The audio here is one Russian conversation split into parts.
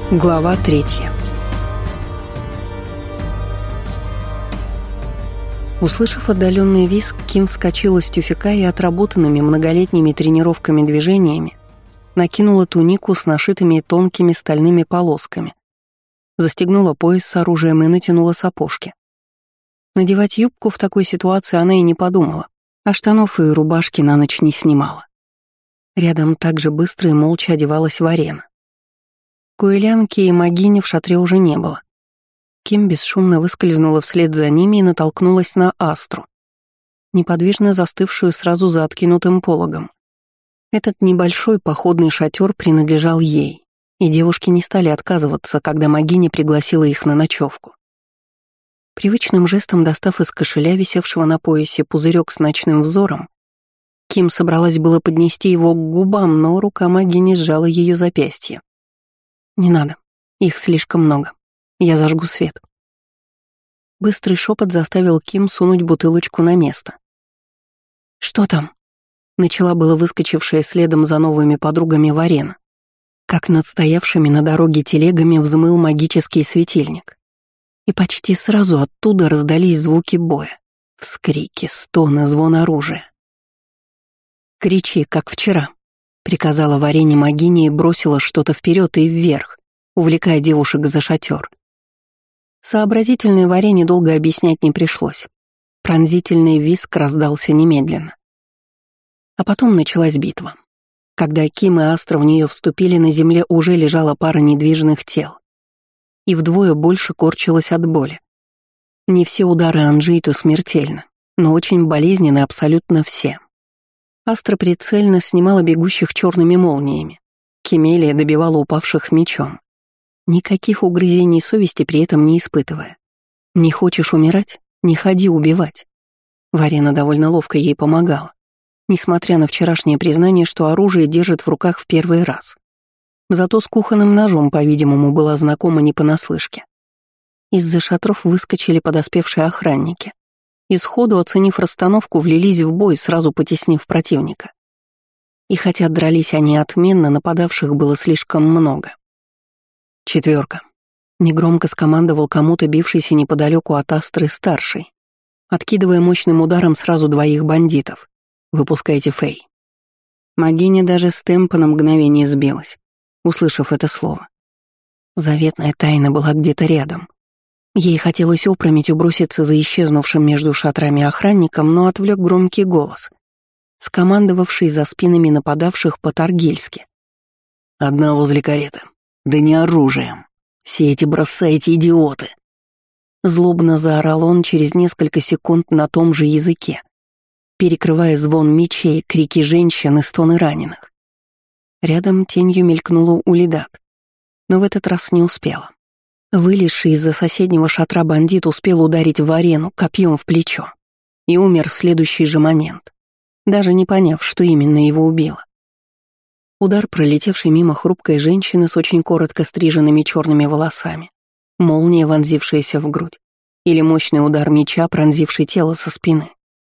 Глава 3. Услышав отдаленный визг, Ким вскочила с тюфяка и отработанными многолетними тренировками движениями накинула тунику с нашитыми тонкими стальными полосками, застегнула пояс с оружием и натянула сапожки. Надевать юбку в такой ситуации она и не подумала, а штанов и рубашки на ночь не снимала. Рядом также быстро и молча одевалась Варена. Куэлянки и Магини в шатре уже не было. Ким бесшумно выскользнула вслед за ними и натолкнулась на Астру, неподвижно застывшую сразу за откинутым пологом. Этот небольшой походный шатер принадлежал ей, и девушки не стали отказываться, когда Магини пригласила их на ночевку. Привычным жестом достав из кошеля, висевшего на поясе, пузырек с ночным взором, Ким собралась было поднести его к губам, но рука Магини сжала ее запястье. «Не надо, их слишком много. Я зажгу свет». Быстрый шепот заставил Ким сунуть бутылочку на место. «Что там?» — начала было выскочившая следом за новыми подругами Варена, как над стоявшими на дороге телегами взмыл магический светильник. И почти сразу оттуда раздались звуки боя, вскрики, стоны, звон оружия. «Кричи, как вчера», — приказала Варене Магини и бросила что-то вперед и вверх, увлекая девушек за шатер. Сообразительной Варене долго объяснять не пришлось. Пронзительный визг раздался немедленно. А потом началась битва. Когда Ким и Астра в нее вступили, на земле уже лежала пара недвижных тел. И вдвое больше корчилась от боли. Не все удары Анжейту смертельны, но очень болезненны абсолютно все. Астра прицельно снимала бегущих черными молниями. Кемелия добивала упавших мечом. Никаких угрызений совести при этом не испытывая. Не хочешь умирать? Не ходи убивать. Варена довольно ловко ей помогала, несмотря на вчерашнее признание, что оружие держит в руках в первый раз. Зато с кухонным ножом, по-видимому, была знакома не понаслышке. Из-за шатров выскочили подоспевшие охранники и сходу, оценив расстановку, влились в бой, сразу потеснив противника. И хотя дрались они отменно, нападавших было слишком много. «Четверка», — негромко скомандовал кому-то бившийся неподалеку от Астры старший, откидывая мощным ударом сразу двоих бандитов. «Выпускайте Фэй». Магиня даже с темпа на мгновение сбилась, услышав это слово. Заветная тайна была где-то рядом. Ей хотелось опрометью броситься за исчезнувшим между шатрами охранником, но отвлек громкий голос, скомандовавший за спинами нападавших по-таргильски. «Одна возле кареты. Да не оружием. Сейте, бросайте, идиоты!» Злобно заорал он через несколько секунд на том же языке, перекрывая звон мечей, крики женщин и стоны раненых. Рядом тенью мелькнула Улидат, но в этот раз не успела. Вылезший из-за соседнего шатра бандит успел ударить Варену копьем в плечо и умер в следующий же момент, даже не поняв, что именно его убило. Удар, пролетевший мимо хрупкой женщины с очень коротко стриженными черными волосами, молния, вонзившаяся в грудь, или мощный удар меча, пронзивший тело со спины.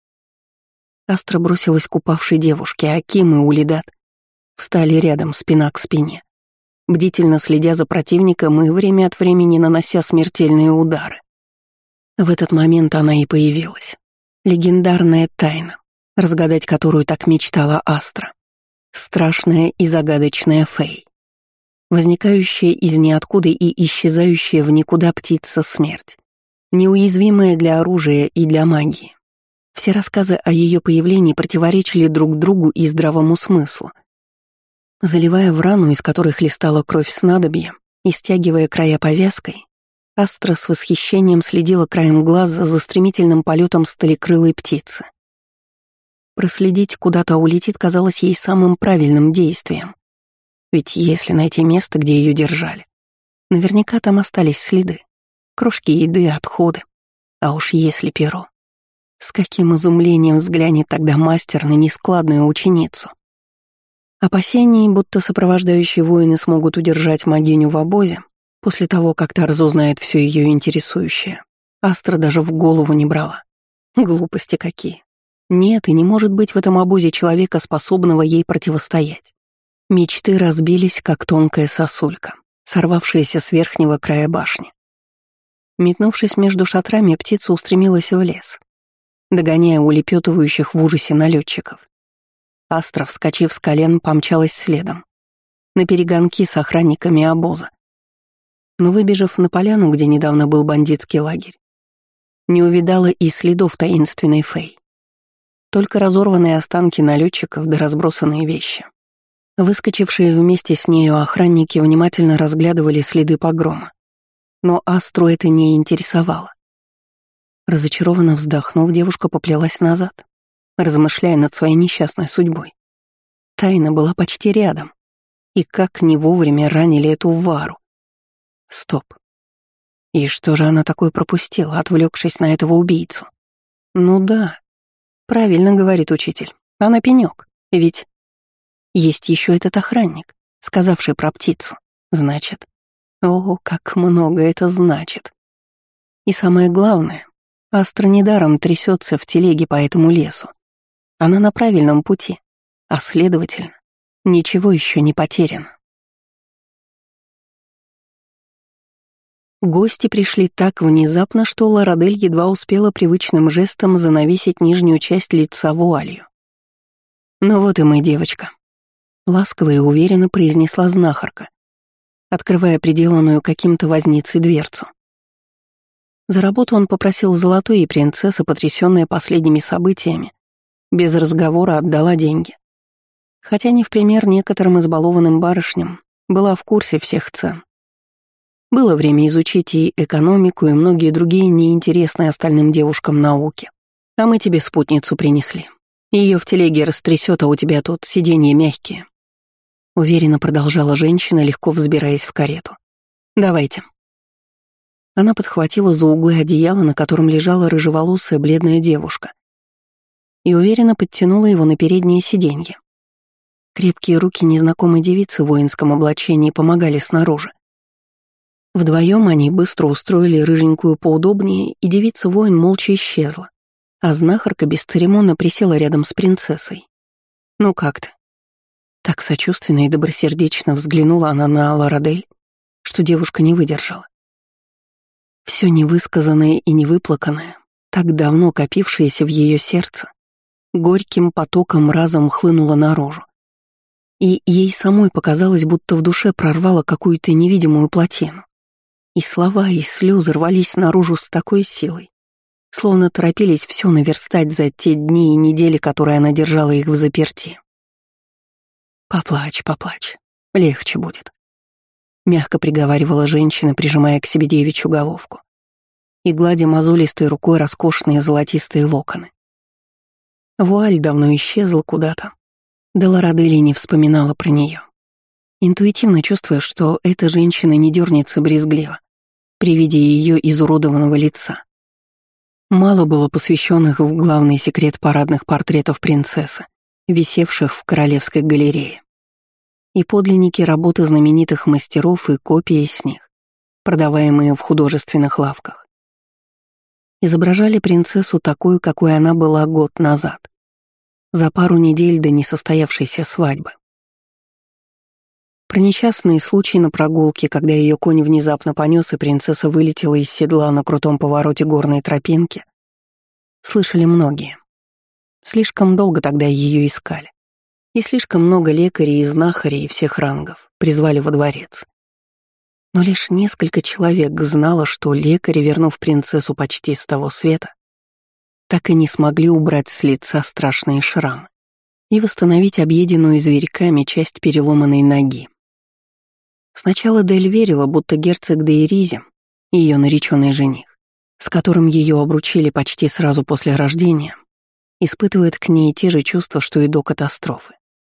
Астра бросилась к упавшей девушке, а Ким и Улидат встали рядом, спина к спине, бдительно следя за противником и время от времени нанося смертельные удары. В этот момент она и появилась. Легендарная тайна, разгадать которую так мечтала Астра. Страшная и загадочная Фэй. Возникающая из ниоткуда и исчезающая в никуда птица смерть. Неуязвимая для оружия и для магии. Все рассказы о ее появлении противоречили друг другу и здравому смыслу. Заливая в рану, из которой хлестала кровь снадобья, и стягивая края повязкой, Астра с восхищением следила краем глаза за стремительным полетом сталекрылой птицы. Проследить, куда-то улетит, казалось ей самым правильным действием. Ведь если найти место, где ее держали, наверняка там остались следы, крошки еды, отходы. А уж если перо. С каким изумлением взглянет тогда мастер на нескладную ученицу. Опасений, будто сопровождающие воины смогут удержать Магиню в обозе, после того, как та разузнает все ее интересующее, Астра даже в голову не брала. Глупости какие. Нет, и не может быть в этом обозе человека, способного ей противостоять. Мечты разбились, как тонкая сосулька. сорвавшаяся с верхнего края башни. Метнувшись между шатрами, птица устремилась в лес, догоняя улепетывающих в ужасе налетчиков. Астра, вскочив с колен, помчалась следом, на перегонки с охранниками обоза. Но, выбежав на поляну, где недавно был бандитский лагерь, не увидала и следов таинственной Фэй. Только разорванные останки налетчиков да разбросанные вещи. Выскочившие вместе с нею охранники внимательно разглядывали следы погрома. Но Астру это не интересовало. Разочарованно вздохнув, девушка поплелась назад, размышляя над своей несчастной судьбой. Тайна была почти рядом. И как не вовремя ранили эту Вару. Стоп. И что же она такое пропустила, отвлекшись на этого убийцу? Ну да, правильно говорит учитель. Она пенёк. Ведь есть еще этот охранник, сказавший про птицу. Значит, о, как много это значит. И самое главное, Астра недаром трясется в телеге по этому лесу. Она на правильном пути, а следовательно, ничего еще не потеряно. Гости пришли так внезапно, что Лорадель едва успела привычным жестом занавесить нижнюю часть лица вуалью. «Ну вот и мы, девочка», — ласково и уверенно произнесла знахарка, открывая приделанную каким-то возницей дверцу. За работу он попросил золотой, и принцесса, потрясённая последними событиями, без разговора отдала деньги. Хотя не в пример некоторым избалованным барышням, была в курсе всех цен. Было время изучить и экономику, и многие другие неинтересные остальным девушкам науки. А мы тебе спутницу принесли. Ее в телеге растрясет, а у тебя тут сиденья мягкие. Уверенно продолжала женщина, легко взбираясь в карету. Давайте. Она подхватила за углы одеяло, на котором лежала рыжеволосая бледная девушка, и уверенно подтянула его на переднее сиденье. Крепкие руки незнакомой девицы в воинском облачении помогали снаружи. Вдвоем они быстро устроили рыженькую поудобнее, и девица-воин молча исчезла, а знахарка бесцеремонно присела рядом с принцессой. «Ну как ты?» Так сочувственно и добросердечно взглянула она на Лорадель, что девушка не выдержала. Все невысказанное и невыплаканное, так давно копившееся в ее сердце, горьким потоком разом хлынуло наружу. И ей самой показалось, будто в душе прорвало какую-то невидимую плотину. И слова, и слезы рвались наружу с такой силой, словно торопились все наверстать за те дни и недели, которые она держала их взаперти. «Поплачь, поплачь, легче будет», — мягко приговаривала женщина, прижимая к себе девичью головку и гладя мозолистой рукой роскошные золотистые локоны. Вуаль давно исчезла куда-то, да Лорадели не вспоминала про нее. Интуитивно чувствуя, что эта женщина не дернется брезгливо при виде ее изуродованного лица. Мало было посвященных в главный секрет парадных портретов принцессы, висевших в Королевской галерее. И подлинники работы знаменитых мастеров и копии с них, продаваемые в художественных лавках. Изображали принцессу такой, какой она была год назад, за пару недель до несостоявшейся свадьбы. Про несчастный случай на прогулке, когда ее конь внезапно понес, и принцесса вылетела из седла на крутом повороте горной тропинки, слышали многие. Слишком долго тогда ее искали. И слишком много лекарей и знахарей всех рангов призвали во дворец. Но лишь несколько человек знало, что лекари, вернув принцессу почти с того света, так и не смогли убрать с лица страшные шрамы и восстановить объеденную зверьками часть переломанной ноги. Сначала Дель верила, будто герцог де Иризи, ее нареченный жених, с которым ее обручили почти сразу после рождения, испытывает к ней те же чувства, что и до катастрофы.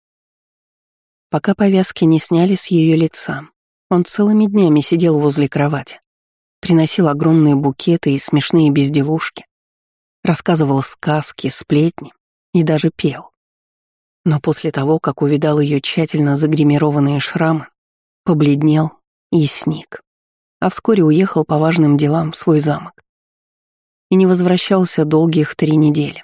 Пока повязки не сняли с ее лица, он целыми днями сидел возле кровати, приносил огромные букеты и смешные безделушки, рассказывал сказки, сплетни и даже пел. Но после того, как увидал ее тщательно загримированные шрамы, побледнел и сник, а вскоре уехал по важным делам в свой замок и не возвращался долгих 3 недели.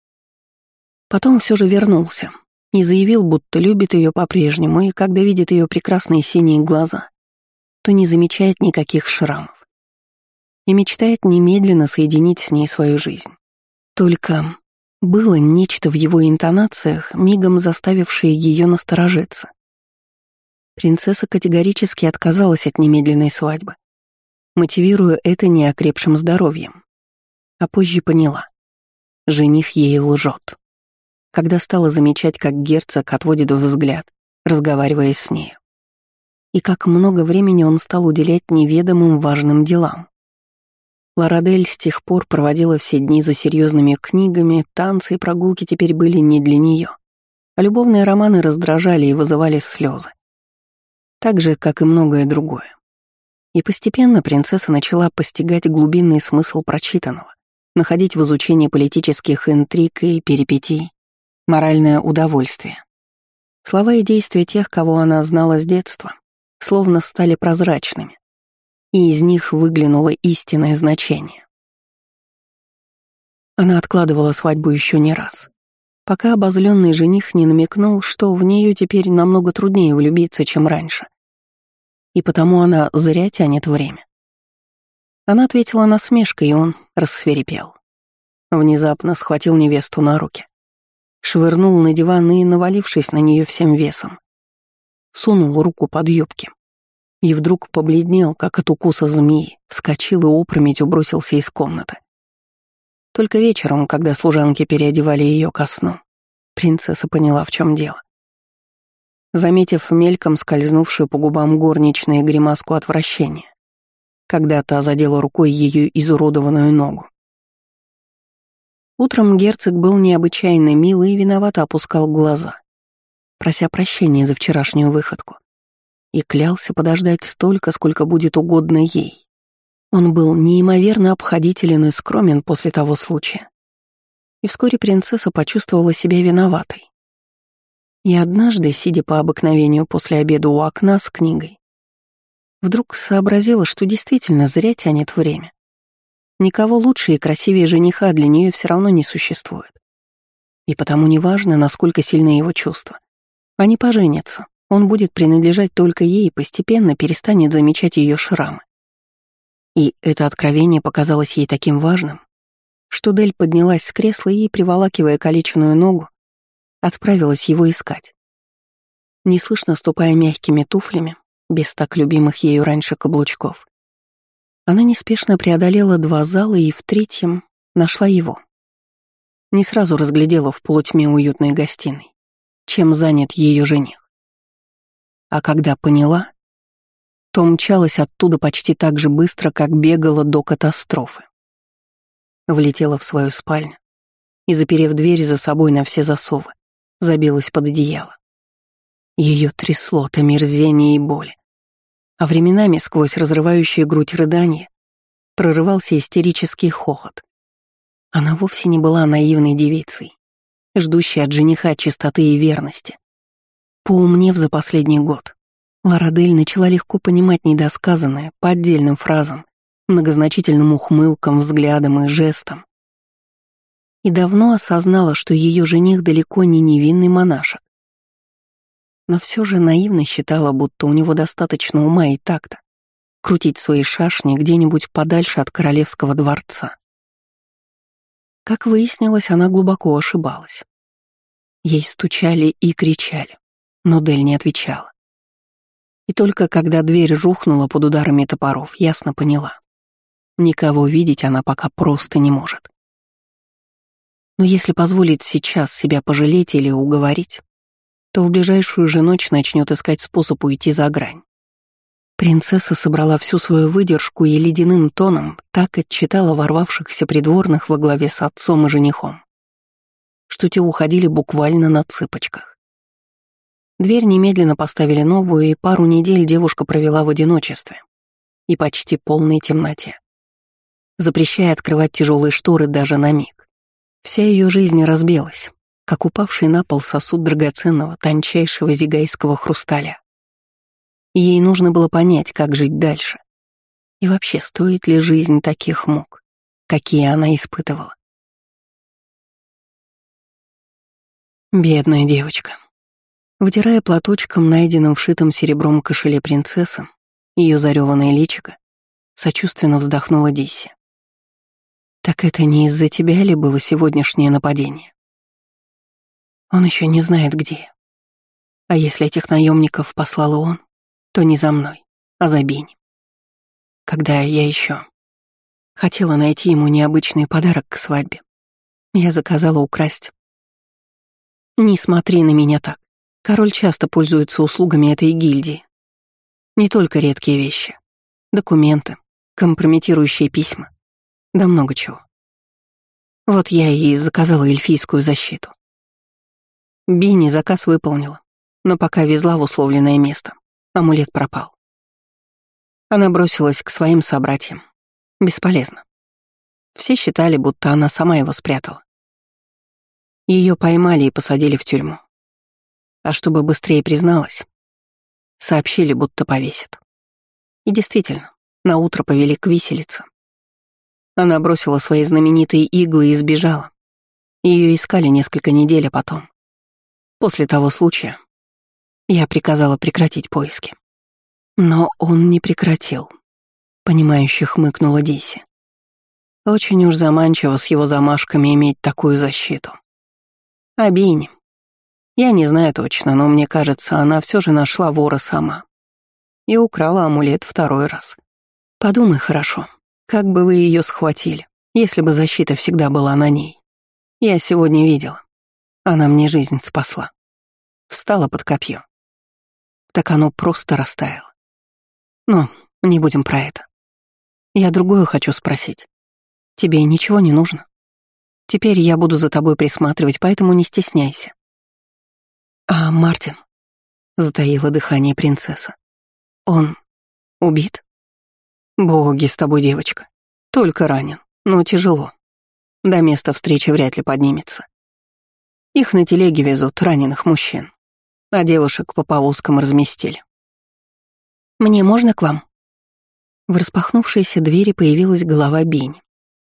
Потом все же вернулся и заявил, будто любит ее по-прежнему, и когда видит ее прекрасные синие глаза, то не замечает никаких шрамов и мечтает немедленно соединить с ней свою жизнь. Только было нечто в его интонациях, мигом заставившее ее насторожиться. Принцесса категорически отказалась от немедленной свадьбы, мотивируя это неокрепшим здоровьем. А позже поняла. Жених ей лжет. Когда стала замечать, как герцог отводит взгляд, разговаривая с нею. И как много времени он стал уделять неведомым важным делам. Ларадель с тех пор проводила все дни за серьезными книгами, танцы и прогулки теперь были не для нее, а любовные романы раздражали и вызывали слезы. Так же, как и многое другое. И постепенно принцесса начала постигать глубинный смысл прочитанного, находить в изучении политических интриг и перипетий моральное удовольствие. Слова и действия тех, кого она знала с детства, словно стали прозрачными, и из них выглянуло истинное значение. Она откладывала свадьбу еще не раз, пока обозленный жених не намекнул, что в нее теперь намного труднее влюбиться, чем раньше. И потому она зря тянет время. Она ответила насмешкой, и он рассвирепел. Внезапно схватил невесту на руки, швырнул на диван и, навалившись на нее всем весом, сунул руку под юбки. И вдруг побледнел, как от укуса змеи, вскочил и опрометью бросился из комнаты. Только вечером, когда служанки переодевали ее ко сну, принцесса поняла, в чем дело. Заметив мельком скользнувшую по губам горничной гримаску отвращения, когда та задела рукой ее изуродованную ногу. Утром герцог был необычайно милый и виновато опускал глаза, прося прощения за вчерашнюю выходку, и клялся подождать столько, сколько будет угодно ей. Он был неимоверно обходителен и скромен после того случая. И вскоре принцесса почувствовала себя виноватой. И однажды, сидя по обыкновению после обеда у окна с книгой, вдруг сообразила, что действительно зря тянет время. Никого лучше и красивее жениха для нее все равно не существует. И потому неважно, насколько сильны его чувства. Они поженятся. Он будет принадлежать только ей и постепенно перестанет замечать ее шрамы. И это откровение показалось ей таким важным, что Дель поднялась с кресла и, приволакивая калеченную ногу, отправилась его искать. Неслышно ступая мягкими туфлями, без так любимых ею раньше каблучков, она неспешно преодолела 2 зала и в 3-м нашла его. Не сразу разглядела в полутьме уютной гостиной, чем занят ее жених. А когда поняла, то мчалась оттуда почти так же быстро, как бегала до катастрофы. Влетела в свою спальню и, заперев дверь за собой на все засовы, забилась под одеяло. Ее трясло от омерзения и боли, а временами сквозь разрывающие грудь рыдания прорывался истерический хохот. Она вовсе не была наивной девицей, ждущей от жениха чистоты и верности. Поумнев за последний год, Ларадель начала легко понимать недосказанное по отдельным фразам, многозначительным ухмылкам, взглядам и жестам. И давно осознала, что ее жених далеко не невинный монашек. Но все же наивно считала, будто у него достаточно ума и такта крутить свои шашни где-нибудь подальше от королевского дворца. Как выяснилось, она глубоко ошибалась. Ей стучали и кричали, но Дель не отвечала. И только когда дверь рухнула под ударами топоров, ясно поняла. Никого видеть она пока просто не может. Но если позволить сейчас себя пожалеть или уговорить, то в ближайшую же ночь начнет искать способ уйти за грань. Принцесса собрала всю свою выдержку и ледяным тоном так отчитала ворвавшихся придворных во главе с отцом и женихом, что те уходили буквально на цыпочках. Дверь немедленно поставили новую, и пару недель девушка провела в одиночестве и почти полной темноте, запрещая открывать тяжелые шторы даже на миг. Вся ее жизнь разбилась, как упавший на пол сосуд драгоценного, тончайшего зигайского хрусталя. Ей нужно было понять, как жить дальше. И вообще, стоит ли жизнь таких мук, какие она испытывала. Бедная девочка. Вытирая платочком, найденным вшитым серебром кошеле принцессы, ее зареванное личико, сочувственно вздохнула Дисси. «Так это не из-за тебя ли было сегодняшнее нападение? Он еще не знает, где я. А если этих наемников послал он, то не за мной, а за Бинни. Когда я еще хотела найти ему необычный подарок к свадьбе, я заказала украсть. Не смотри на меня так. Король часто пользуется услугами этой гильдии. Не только редкие вещи. Документы, компрометирующие письма. Да много чего. Вот я и заказала эльфийскую защиту. Бинни заказ выполнила, но пока везла в условленное место, амулет пропал. Она бросилась к своим собратьям. Бесполезно. Все считали, будто она сама его спрятала. Ее поймали и посадили в тюрьму. А чтобы быстрее призналась, сообщили, будто повесят. И действительно, наутро повели к виселице. Она бросила свои знаменитые иглы и сбежала. Ее искали несколько недель, а потом, после того случая, я приказала прекратить поиски. Но он не прекратил, понимающе хмыкнула Дисси. Очень уж заманчиво с его замашками иметь такую защиту. А Бинни? Я не знаю точно, но мне кажется, она все же нашла вора сама. И украла амулет второй раз. Подумай хорошо, как бы вы ее схватили, если бы защита всегда была на ней. Я сегодня видела. Она мне жизнь спасла. Встала под копье. Так оно просто растаяло. Но не будем про это. Я другое хочу спросить. Тебе ничего не нужно? Теперь я буду за тобой присматривать, поэтому не стесняйся. А Мартин? Затаила дыхание принцесса. Он убит? Боги с тобой, девочка. Только ранен, но тяжело. До места встречи вряд ли поднимется. Их на телеге везут, раненых мужчин, а девушек по повозкам разместили. «Мне можно к вам?» В распахнувшейся двери появилась голова Бинни.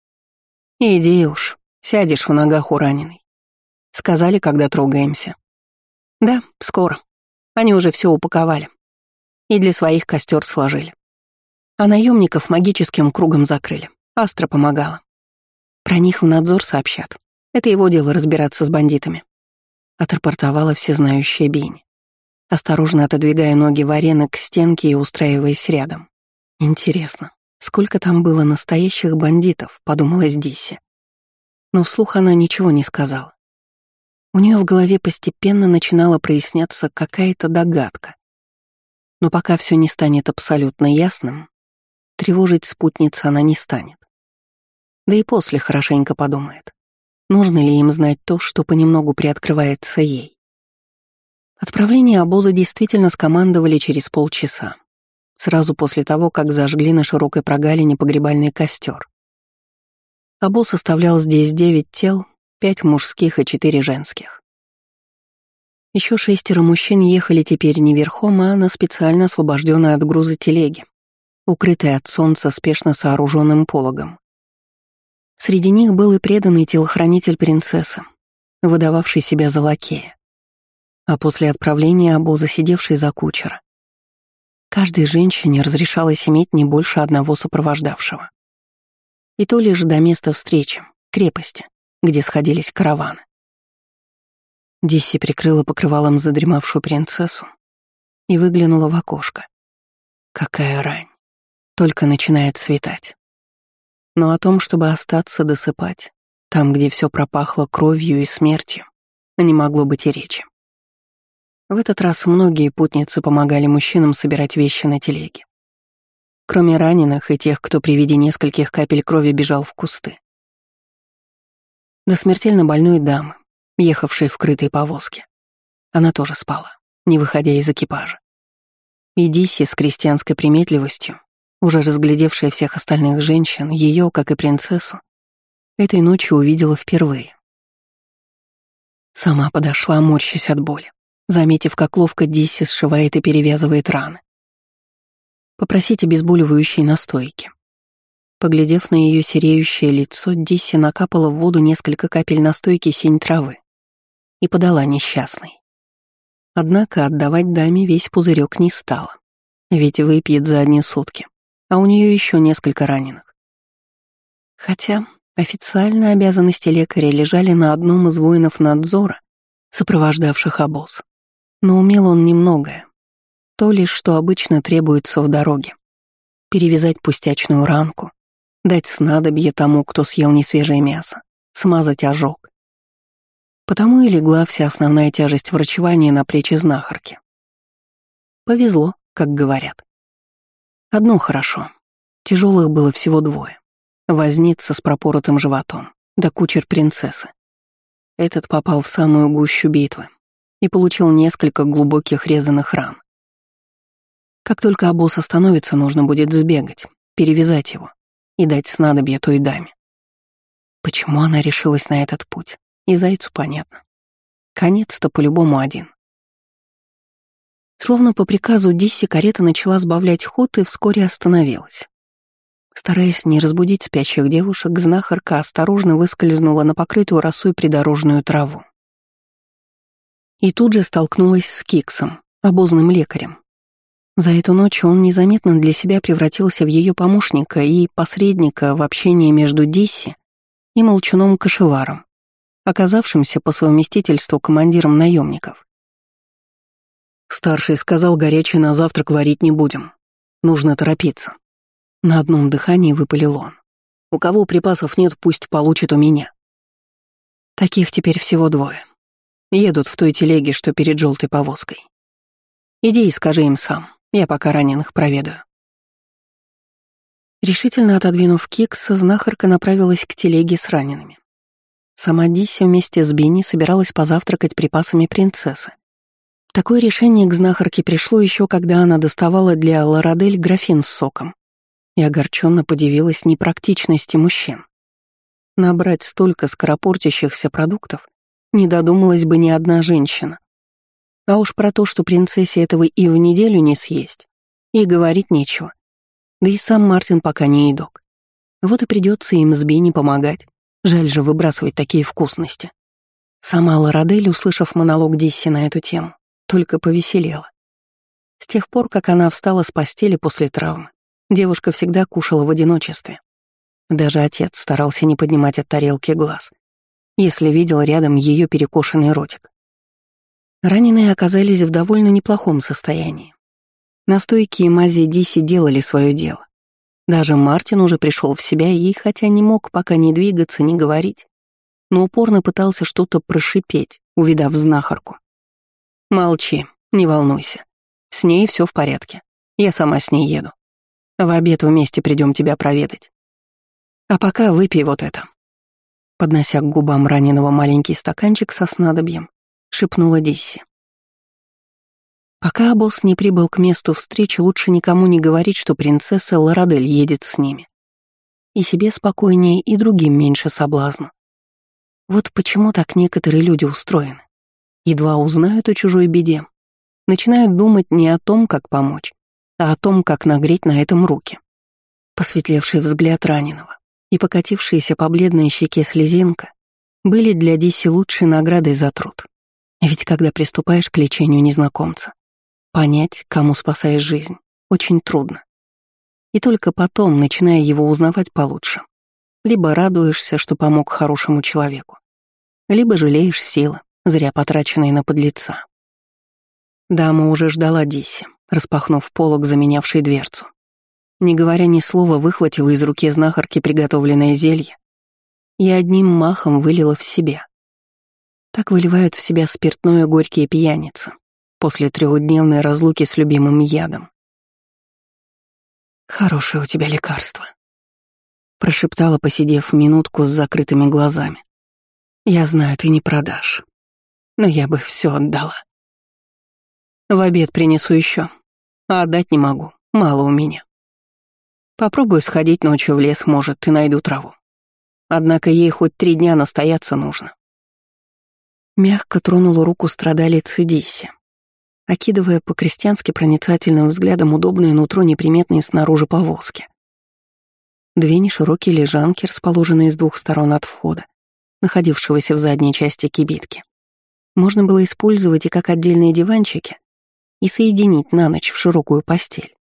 «Иди уж, сядешь в ногах у раненой. Сказали, когда трогаемся?» «Да, скоро. Они уже все упаковали. И для своих костер сложили. А наемников магическим кругом закрыли. Астра помогала. Про них в надзор сообщат. Это его дело разбираться с бандитами», — отрапортовала всезнающая Бинни, осторожно отодвигая ноги Варены к стенке и устраиваясь рядом. «Интересно, сколько там было настоящих бандитов?» — подумалась Дисси. Но вслух она ничего не сказала. У нее в голове постепенно начинала проясняться какая-то догадка. Но пока все не станет абсолютно ясным, тревожить спутницу она не станет. Да и после хорошенько подумает, нужно ли им знать то, что понемногу приоткрывается ей. Отправление обоза действительно скомандовали через полчаса, сразу после того, как зажгли на широкой прогалине погребальный костер. Обоз оставлял здесь 9 тел, 5 мужских и 4 женских. Еще 6 мужчин ехали теперь не верхом, а на специально освобожденной от груза телеге, укрытой от солнца спешно сооруженным пологом. Среди них был и преданный телохранитель принцессы, выдававший себя за лакея, а после отправления обоза сидевший за кучера. Каждой женщине разрешалось иметь не больше одного сопровождавшего. И то лишь до места встречи, крепости, где сходились караваны. Дисси прикрыла покрывалом задремавшую принцессу и выглянула в окошко. Какая рань. Только начинает светать. Но о том, чтобы остаться досыпать, там, где все пропахло кровью и смертью, не могло быть и речи. В этот раз многие путницы помогали мужчинам собирать вещи на телеге. Кроме раненых и тех, кто при виде нескольких капель крови бежал в кусты. До смертельно больной дамы, ехавшей в крытой повозке. Она тоже спала, не выходя из экипажа. И Дисси с крестьянской приметливостью, уже разглядевшая всех остальных женщин, ее, как и принцессу, этой ночью увидела впервые. Сама подошла, морщась от боли, заметив, как ловко Дисси сшивает и перевязывает раны. Попросить обезболивающей настойки. Поглядев на ее сереющее лицо, Дисси накапала в воду несколько капель настойки синь травы и подала несчастной. Однако отдавать даме весь пузырек не стала. ведь выпьет за одни сутки, а у нее еще несколько раненых. Хотя официально обязанности лекаря лежали на одном из воинов надзора, сопровождавших обоз. Но умел он немногое. То лишь, что обычно требуется в дороге. Перевязать пустячную ранку, дать снадобье тому, кто съел несвежее мясо, смазать ожог. Потому и легла вся основная тяжесть врачевания на плечи знахарки. Повезло, как говорят. Одно хорошо. Тяжелых было всего двое. Возница с пропоротым животом, да кучер принцессы. Этот попал в самую гущу битвы и получил несколько глубоких резаных ран. Как только обоз остановится, нужно будет сбегать, перевязать его и дать снадобье той даме. Почему она решилась на этот путь? И зайцу понятно. Конец-то по-любому один. Словно по приказу Дисси карета начала сбавлять ход и вскоре остановилась. Стараясь не разбудить спящих девушек, знахарка осторожно выскользнула на покрытую росой придорожную траву. И тут же столкнулась с Киксом, обозным лекарем. За эту ночь он незаметно для себя превратился в ее помощника и посредника в общении между Дисси и молчуном-кошеваром, оказавшимся по совместительству командиром наемников. Старший сказал, горячий на завтрак варить не будем. Нужно торопиться. На одном дыхании выпалил он. У кого припасов нет, пусть получит у меня. Таких теперь всего двое. Едут в той телеге, что перед желтой повозкой. Иди и скажи им сам, я пока раненых проведаю. Решительно отодвинув Кикса, знахарка направилась к телеге с ранеными. Сама Дисси вместе с Бенни собиралась позавтракать припасами принцессы. Такое решение к знахарке пришло еще, когда она доставала для Лорадель графин с соком и огорченно подивилась непрактичности мужчин. Набрать столько скоропортящихся продуктов не додумалась бы ни одна женщина. А уж про то, что принцессе этого и в неделю не съесть, и говорить нечего. Да и сам Мартин пока не едок. Вот и придется им с Бенни помогать. Жаль же выбрасывать такие вкусности. Сама Лорадель, услышав монолог Дисси на эту тему, только повеселела. С тех пор, как она встала с постели после травмы, девушка всегда кушала в одиночестве. Даже отец старался не поднимать от тарелки глаз, если видел рядом ее перекошенный ротик. Раненые оказались в довольно неплохом состоянии. Настойки и мази Дисси делали свое дело. Даже Мартин уже пришел в себя и, хотя не мог пока ни двигаться, ни говорить, но упорно пытался что-то прошипеть, увидав знахарку. «Молчи, не волнуйся. С ней все в порядке. Я сама с ней еду. В обед вместе придем тебя проведать. А пока выпей вот это». Поднося к губам раненого маленький стаканчик со снадобьем, шепнула Дисси. Пока обоз не прибыл к месту встречи, лучше никому не говорить, что принцесса Лорадель едет с ними. И себе спокойнее, и другим меньше соблазну. Вот почему так некоторые люди устроены. Едва узнают о чужой беде, начинают думать не о том, как помочь, а о том, как нагреть на этом руки. Посветлевший взгляд раненого и покатившаяся по бледной щеке слезинка были для Дисси лучшей наградой за труд. Ведь когда приступаешь к лечению незнакомца, понять, кому спасаешь жизнь, очень трудно. И только потом, начиная его узнавать получше, либо радуешься, что помог хорошему человеку, либо жалеешь силы, зря потраченные на подлеца. Дама уже ждала Дисси, распахнув полог, заменявший дверцу. Не говоря ни слова, выхватила из руки знахарки приготовленное зелье и одним махом вылила в себя. Так выливают в себя спиртное горькие пьяницы после 3-дневной разлуки с любимым ядом. «Хорошее у тебя лекарство», — прошептала, посидев минутку с закрытыми глазами. «Я знаю, ты не продашь, но я бы все отдала. В обед принесу еще, а отдать не могу, мало у меня. Попробую сходить ночью в лес, может, и найду траву. Однако ей хоть 3 дня настояться нужно». Мягко тронула руку страдалицы Дисси, окидывая по-крестьянски проницательным взглядом удобное нутро неприметной снаружи повозки. 2 неширокие лежанки, расположенные с 2 сторон от входа, находившегося в задней части кибитки, можно было использовать и как отдельные диванчики, и соединить на ночь в широкую постель.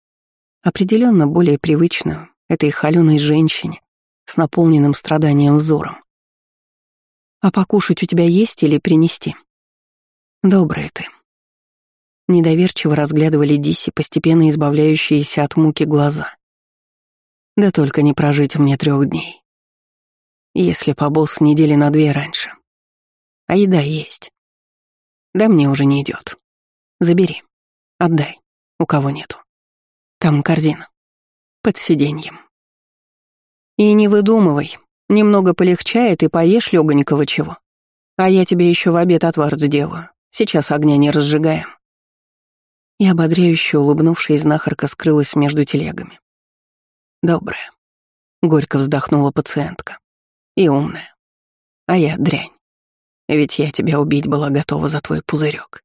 Определенно более привычную этой холёной женщине с наполненным страданием взором. «А покушать у тебя есть или принести?» «Добрая ты». Недоверчиво разглядывали Дисси, постепенно избавляющиеся от муки глаза. «Да только не прожить мне 3 дней. Если по босс недели на 2 раньше. А еда есть. Да мне уже не идет. Забери. Отдай. У кого нету. Там корзина. Под сиденьем. И не выдумывай. Немного полегчает и поешь лёгонького чего. А я тебе еще в обед отвар сделаю. Сейчас огня не разжигаем». И ободряюще улыбнувшись, знахарка скрылась между телегами. «Добрая», — горько вздохнула пациентка. «И умная. А я дрянь. Ведь я тебя убить была готова за твой пузырек».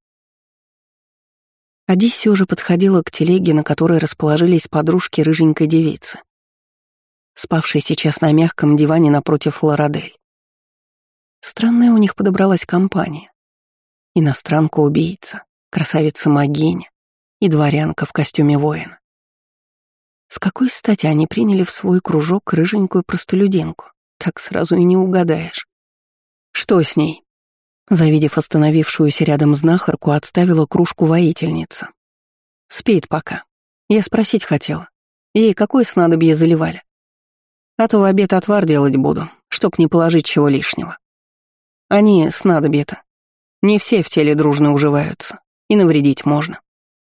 А Дисси уже подходила к телеге, на которой расположились подружки рыженькой девицы, спавшей сейчас на мягком диване напротив Лорадель. Странная у них подобралась компания. Иностранка-убийца, красавица-могиня и дворянка в костюме воина. С какой стати они приняли в свой кружок рыженькую простолюдинку? Так сразу и не угадаешь. «Что с ней?» Завидев остановившуюся рядом знахарку, отставила кружку воительница. «Спит пока. Я спросить хотела. Ей какое снадобье заливали? А то в обед отвар делать буду, чтоб не положить чего лишнего. Они, снадобья-то, не все в теле дружно уживаются, и навредить можно».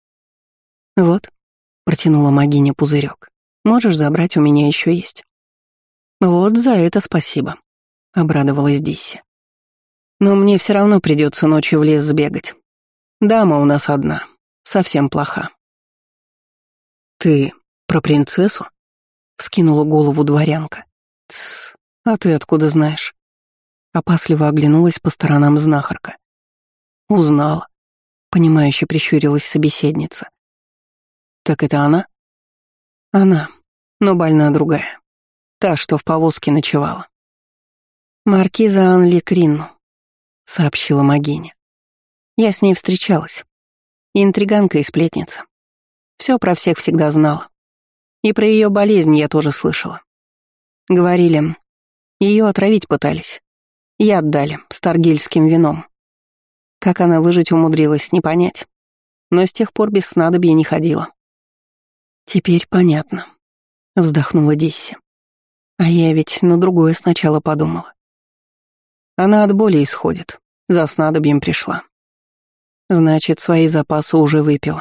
«Вот», — протянула могиня пузырек. «Можешь забрать, у меня еще есть». «Вот за это спасибо», — обрадовалась Дисси. «Но мне все равно придется ночью в лес сбегать. Дама у нас одна, совсем плоха». «Ты про принцессу?» — вскинула голову дворянка. «Тссс, а ты откуда знаешь?» Опасливо оглянулась по сторонам знахарка. «Узнала», — понимающе прищурилась собеседница. «Так это она?» «Она, но больна другая. Та, что в повозке ночевала». «Маркиза Анли Кринну», — сообщила могиня. «Я с ней встречалась. Интриганка и сплетница. Все про всех всегда знала. И про ее болезнь я тоже слышала. Говорили, ее отравить пытались. Яд дали с таргильским вином. Как она выжить умудрилась, не понять. Но с тех пор без снадобья не ходила». «Теперь понятно», — вздохнула Дисси. «А я ведь на другое сначала подумала. Она от боли исходит, за снадобьем пришла. Значит, свои запасы уже выпила.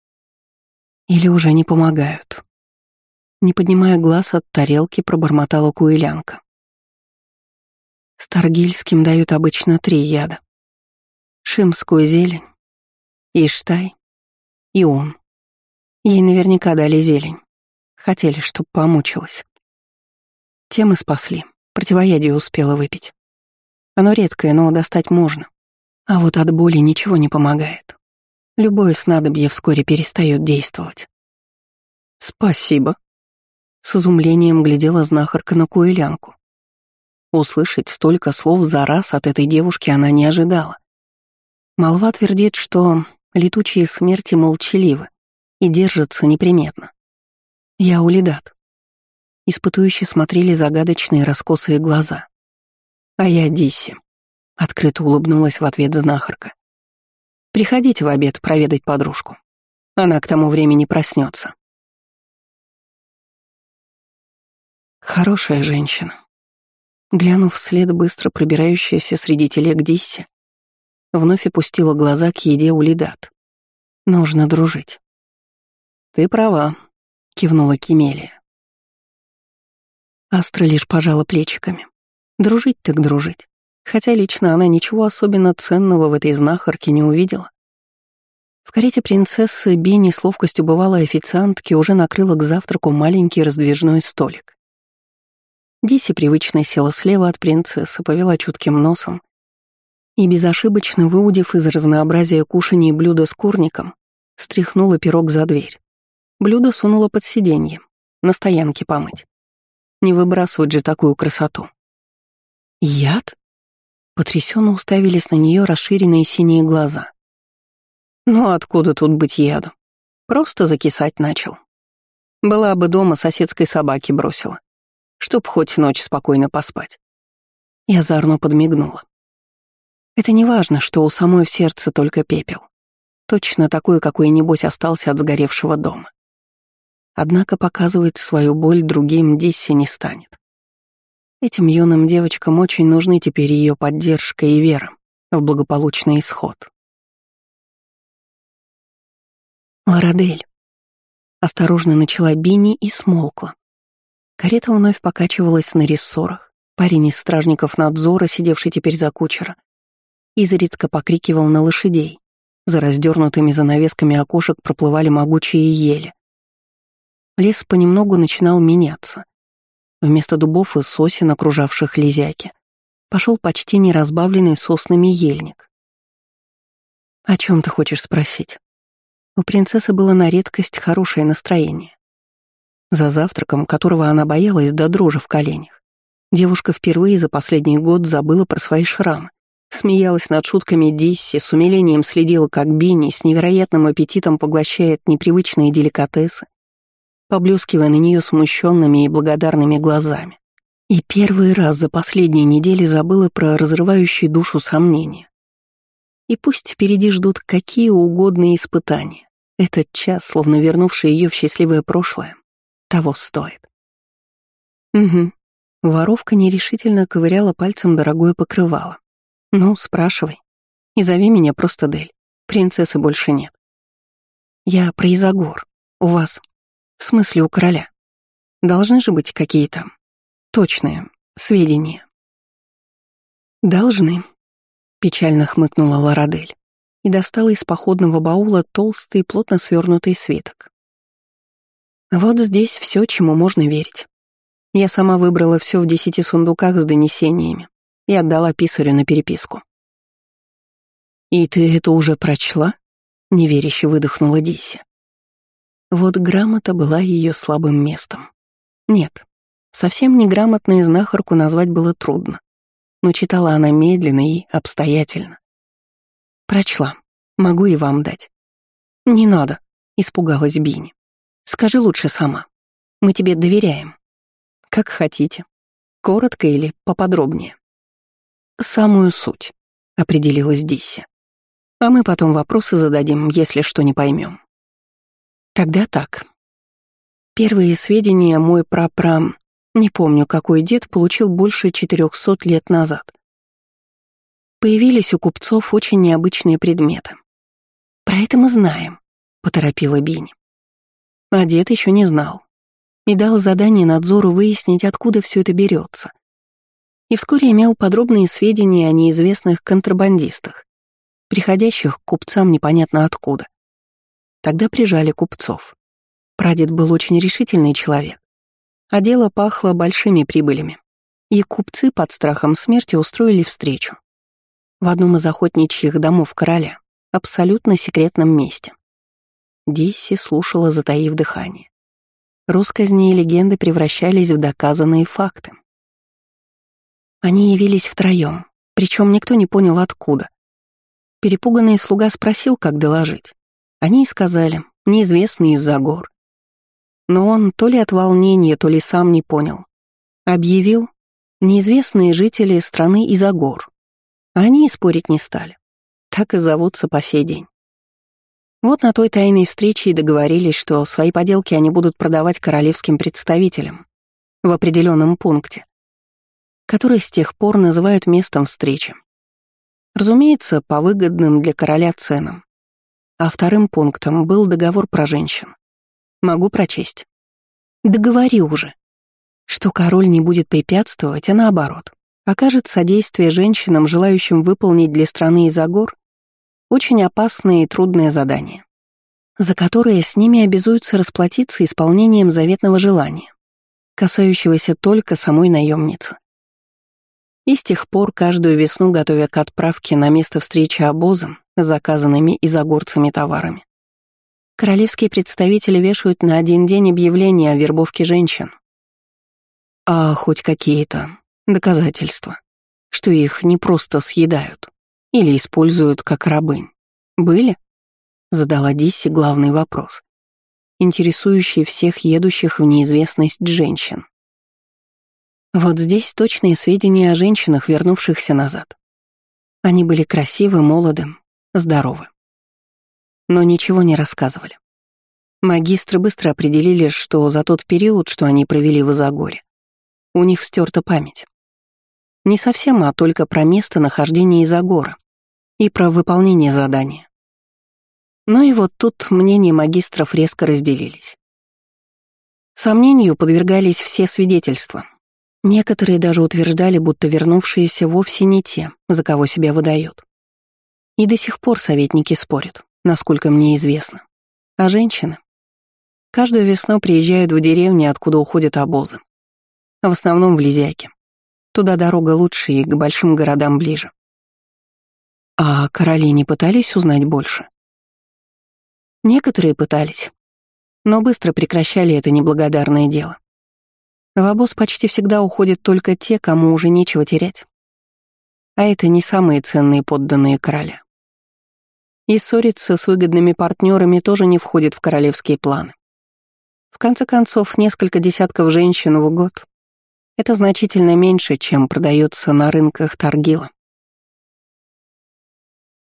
Или уже не помогают». Не поднимая глаз от тарелки, пробормотала куэлянка. «С таргильским дают обычно 3 яда. Шимскую зелень, иштай и он. Ей наверняка дали зелень. Хотели, чтоб помучилась. Тем и спасли. Противоядие успела выпить. Оно редкое, но достать можно. А вот от боли ничего не помогает. Любое снадобье вскоре перестает действовать». «Спасибо», — с изумлением глядела знахарка на куэлянку. Услышать столько слов за раз от этой девушки она не ожидала. Молва твердит, что летучие смерти молчаливы и держатся неприметно. «Я Улидат». Испытующе смотрели загадочные раскосые глаза. «А я Дисси», — открыто улыбнулась в ответ знахарка. «Приходите в обед проведать подружку. Она к тому времени проснется». Хорошая женщина. Глянув вслед быстро пробирающаяся среди телег Дисси, вновь опустила глаза к еде Улидат. «Нужно дружить». «Ты права», — кивнула Кемелия. Астра лишь пожала плечиками. Дружить так дружить. Хотя лично она ничего особенно ценного в этой знахарке не увидела. В карете принцессы Бини с ловкостью бывалой официантки уже накрыла к завтраку маленький раздвижной столик. Дисси привычно села слева от принцессы, повела чутким носом и, безошибочно выудив из разнообразия кушаний блюдо с курником, стряхнула пирог за дверь. Блюдо сунула под сиденье, на стоянке помыть. Не выбрасывать же такую красоту. «Яд?» Потрясенно уставились на нее расширенные синие глаза. «Ну откуда тут быть яду? Просто закисать начал». Была бы дома, соседской собаке бросила. Чтоб хоть ночь спокойно поспать. Я озорно подмигнула. Это не важно, что у самой в сердце только пепел. Точно такой, какой, небось, остался от сгоревшего дома. Однако показывать свою боль другим Дисси не станет. Этим юным девочкам очень нужны теперь ее поддержка и вера в благополучный исход. «Лорадель», — осторожно начала Бинни и смолкла. Карета вновь покачивалась на рессорах. Парень из стражников надзора, сидевший теперь за кучера, изредка покрикивал на лошадей. За раздернутыми занавесками окошек проплывали могучие ели. Лес понемногу начинал меняться. Вместо дубов и сосен, окружавших лизяки, пошел почти неразбавленный соснами ельник. «О чем ты хочешь спросить?» У принцессы было на редкость хорошее настроение. За завтраком, которого она боялась до дрожи в коленях, девушка впервые за последний год забыла про свои шрамы, смеялась над шутками Дисси, с умилением следила, как Бинни с невероятным аппетитом поглощает непривычные деликатесы, поблескивая на нее смущенными и благодарными глазами. И первый раз за последние недели забыла про разрывающие душу сомнения. И пусть впереди ждут какие угодно испытания, этот час, словно вернувший ее в счастливое прошлое, того стоит. Угу. Воровка нерешительно ковыряла пальцем дорогое покрывало. Ну, спрашивай. И зови меня просто Дель. Принцессы больше нет. Я про Изагор. У вас... В смысле, у короля. Должны же быть какие-то точные сведения. Должны. Печально хмыкнула Лорадель и достала из походного баула толстый, плотно свернутый свиток. Вот здесь все, чему можно верить. Я сама выбрала все в 10 сундуках с донесениями и отдала писарю на переписку. «И ты это уже прочла?» — неверяще выдохнула Дисси. Вот грамота была ее слабым местом. Нет, совсем неграмотной знахарку назвать было трудно, но читала она медленно и обстоятельно. «Прочла. Могу и вам дать». «Не надо», — испугалась Бинни. «Скажи лучше сама. Мы тебе доверяем». «Как хотите. Коротко или поподробнее?» «Самую суть», — определилась Дисси. «А мы потом вопросы зададим, если что не поймем». «Тогда так. Первые сведения мой не помню, какой дед получил больше 400 лет назад. Появились у купцов очень необычные предметы. Про это мы знаем», — поторопила Бинни. А дед еще не знал и дал задание надзору выяснить, откуда все это берется. И вскоре имел подробные сведения о неизвестных контрабандистах, приходящих к купцам непонятно откуда. Тогда прижали купцов. Прадед был очень решительный человек, а дело пахло большими прибылями. И купцы под страхом смерти устроили встречу в одном из охотничьих домов короля, абсолютно секретном месте. Дисси слушала, затаив дыхание. Россказни и легенды превращались в доказанные факты. Они явились втроем, причем никто не понял откуда. Перепуганный слуга спросил, как доложить. Они и сказали, неизвестный из-за гор. Но он то ли от волнения, то ли сам не понял. Объявил, неизвестные жители страны из-за гор. А они и спорить не стали. Так и зовутся по сей день. Вот на той тайной встрече и договорились, что свои поделки они будут продавать королевским представителям в определенном пункте, который с тех пор называют местом встречи. Разумеется, по выгодным для короля ценам. А вторым пунктом был договор про женщин. Могу прочесть. Договори уже. Что король не будет препятствовать, а наоборот, окажет содействие женщинам, желающим выполнить для страны Изагор очень опасное и трудное задание, за которое с ними обязуются расплатиться исполнением заветного желания, касающегося только самой наемницы. И с тех пор каждую весну, готовя к отправке на место встречи обозом с заказанными изагорцами товарами, королевские представители вешают на один день объявления о вербовке женщин. А хоть какие-то доказательства, что их не просто съедают или используют как рабынь, были? Задала Дисси главный вопрос. интересующий всех едущих в неизвестность женщин. Вот здесь точные сведения о женщинах, вернувшихся назад. Они были красивы, молоды, здоровы. Но ничего не рассказывали. Магистры быстро определили, что за тот период, что они провели в Изагоре, у них стерта память. Не совсем, а только про место нахождения Изагора и про выполнение задания. Ну и вот тут мнения магистров резко разделились. Сомнению подвергались все свидетельства. Некоторые даже утверждали, будто вернувшиеся вовсе не те, за кого себя выдают. И до сих пор советники спорят, насколько мне известно. А женщины? Каждую весну приезжают в деревни, откуда уходят обозы. В основном в Лизяки. Туда дорога лучше и к большим городам ближе. А короли не пытались узнать больше? Некоторые пытались, но быстро прекращали это неблагодарное дело. В обоз почти всегда уходят только те, кому уже нечего терять. А это не самые ценные подданные короля. И ссориться с выгодными партнерами тоже не входит в королевские планы. В конце концов, несколько десятков женщин в год — это значительно меньше, чем продается на рынках Таргила.